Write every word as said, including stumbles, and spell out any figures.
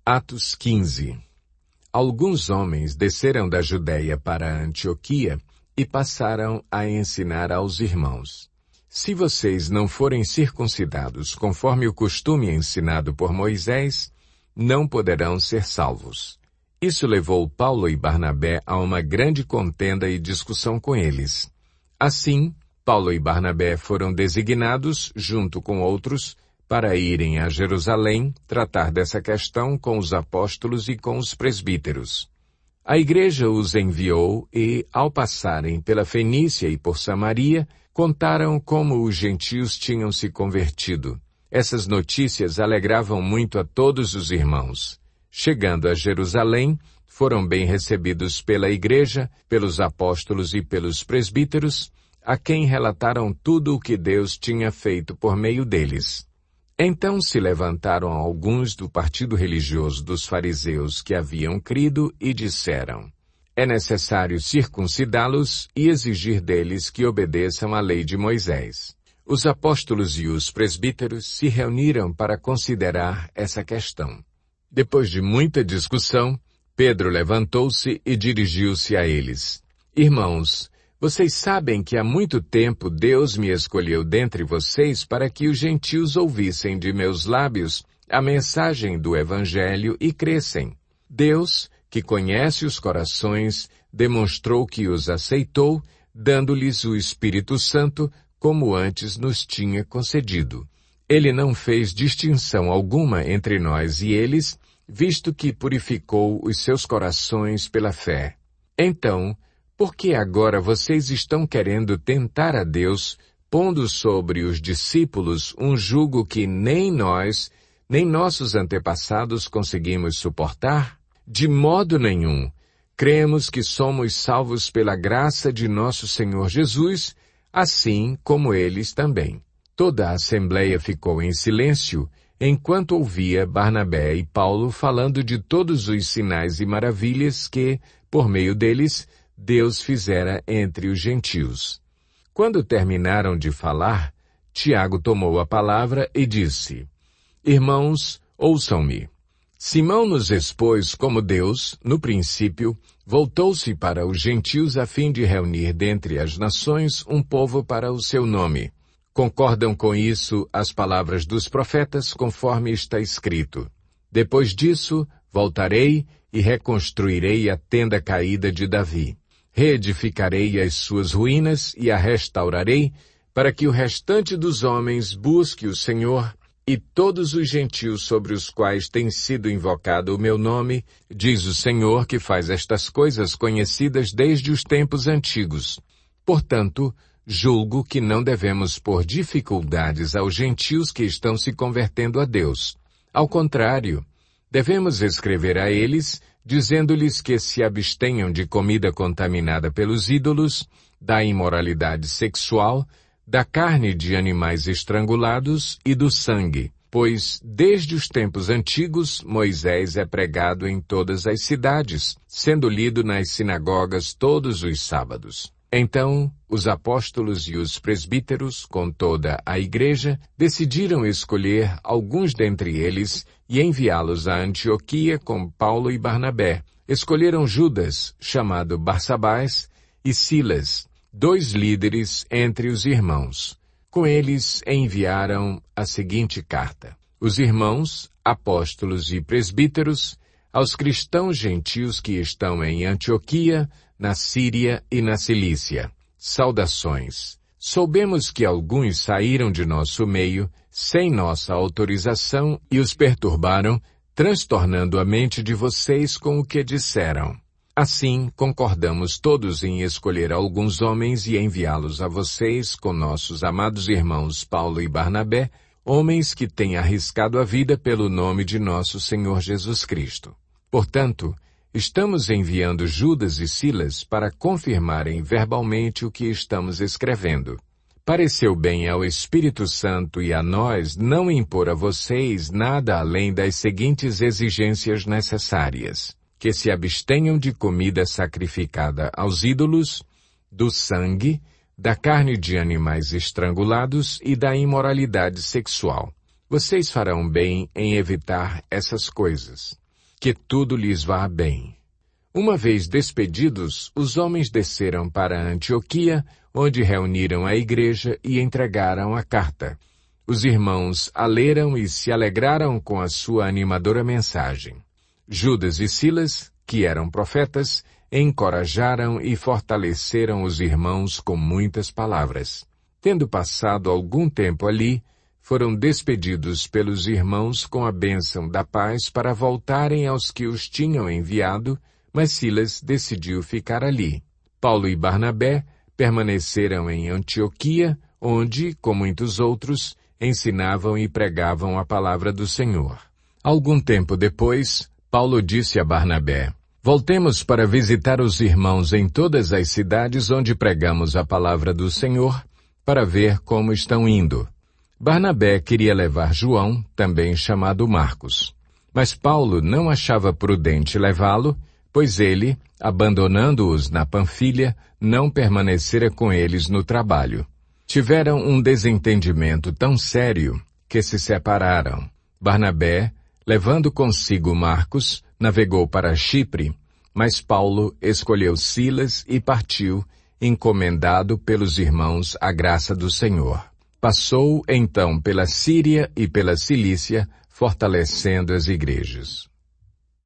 Atos quinze. Alguns homens desceram da Judéia para Antioquia e passaram a ensinar aos irmãos: se vocês não forem circuncidados conforme o costume ensinado por Moisés, não poderão ser salvos. Isso levou Paulo e Barnabé a uma grande contenda e discussão com eles. Assim, Paulo e Barnabé foram designados, junto com outros, para irem a Jerusalém tratar dessa questão com os apóstolos e com os presbíteros. A igreja os enviou e, ao passarem pela Fenícia e por Samaria, contaram como os gentios tinham se convertido. Essas notícias alegravam muito a todos os irmãos. Chegando a Jerusalém, foram bem recebidos pela igreja, pelos apóstolos e pelos presbíteros, a quem relataram tudo o que Deus tinha feito por meio deles. Então se levantaram alguns do partido religioso dos fariseus que haviam crido e disseram: é necessário circuncidá-los e exigir deles que obedeçam à lei de Moisés. Os apóstolos e os presbíteros se reuniram para considerar essa questão. Depois de muita discussão, Pedro levantou-se e dirigiu-se a eles: irmãos, vocês sabem que há muito tempo Deus me escolheu dentre vocês para que os gentios ouvissem de meus lábios a mensagem do Evangelho e crescem. Deus, que conhece os corações, demonstrou que os aceitou, dando-lhes o Espírito Santo, como antes nos tinha concedido. Ele não fez distinção alguma entre nós e eles, visto que purificou os seus corações pela fé. Então, por que agora vocês estão querendo tentar a Deus, pondo sobre os discípulos um jugo que nem nós, nem nossos antepassados conseguimos suportar? De modo nenhum. Cremos que somos salvos pela graça de nosso Senhor Jesus, assim como eles também. Toda a assembleia ficou em silêncio, enquanto ouvia Barnabé e Paulo falando de todos os sinais e maravilhas que, por meio deles, Deus fizera entre os gentios. Quando terminaram de falar, Tiago tomou a palavra e disse: irmãos, ouçam-me. Simão nos expôs como Deus, no princípio, voltou-se para os gentios a fim de reunir dentre as nações um povo para o seu nome. Concordam com isso as palavras dos profetas, conforme está escrito: depois disso, voltarei e reconstruirei a tenda caída de Davi. Reedificarei as suas ruínas e a restaurarei, para que o restante dos homens busque o Senhor, e todos os gentios sobre os quais tem sido invocado o meu nome, diz o Senhor que faz estas coisas conhecidas desde os tempos antigos. Portanto, julgo que não devemos pôr dificuldades aos gentios que estão se convertendo a Deus. Ao contrário, devemos escrever a eles, dizendo-lhes que se abstenham de comida contaminada pelos ídolos, da imoralidade sexual, da carne de animais estrangulados e do sangue, pois desde os tempos antigos Moisés é pregado em todas as cidades, sendo lido nas sinagogas todos os sábados. Então, os apóstolos e os presbíteros, com toda a igreja, decidiram escolher alguns dentre eles e enviá-los a Antioquia com Paulo e Barnabé. Escolheram Judas, chamado Barsabás, e Silas, dois líderes entre os irmãos. Com eles enviaram a seguinte carta: os irmãos, apóstolos e presbíteros, aos cristãos gentios que estão em Antioquia, na Síria e na Cilícia. Saudações. Soubemos que alguns saíram de nosso meio, sem nossa autorização, e os perturbaram, transtornando a mente de vocês com o que disseram. Assim, concordamos todos em escolher alguns homens e enviá-los a vocês com nossos amados irmãos Paulo e Barnabé, homens que têm arriscado a vida pelo nome de nosso Senhor Jesus Cristo. Portanto, estamos enviando Judas e Silas para confirmarem verbalmente o que estamos escrevendo. Pareceu bem ao Espírito Santo e a nós não impor a vocês nada além das seguintes exigências necessárias: que se abstenham de comida sacrificada aos ídolos, do sangue, da carne de animais estrangulados e da imoralidade sexual. Vocês farão bem em evitar essas coisas. que tudo lhes vá bem. Uma vez despedidos, os homens desceram para Antioquia, onde reuniram a igreja e entregaram a carta. Os irmãos a leram e se alegraram com a sua animadora mensagem. Judas e Silas, que eram profetas, encorajaram e fortaleceram os irmãos com muitas palavras. Tendo passado algum tempo ali, foram despedidos pelos irmãos com a bênção da paz para voltarem aos que os tinham enviado, mas Silas decidiu ficar ali. Paulo e Barnabé permaneceram em Antioquia, onde, com muitos outros, ensinavam e pregavam a palavra do Senhor. Algum tempo depois, Paulo disse a Barnabé: voltemos para visitar os irmãos em todas as cidades onde pregamos a palavra do Senhor, para ver como estão indo. Barnabé queria levar João, também chamado Marcos. Mas Paulo não achava prudente levá-lo, pois ele, abandonando-os na Panfilha, não permanecera com eles no trabalho. Tiveram um desentendimento tão sério que se separaram. Barnabé, levando consigo Marcos, navegou para Chipre, mas Paulo escolheu Silas e partiu, encomendado pelos irmãos à graça do Senhor. Passou então pela Síria e pela Cilícia, fortalecendo as igrejas.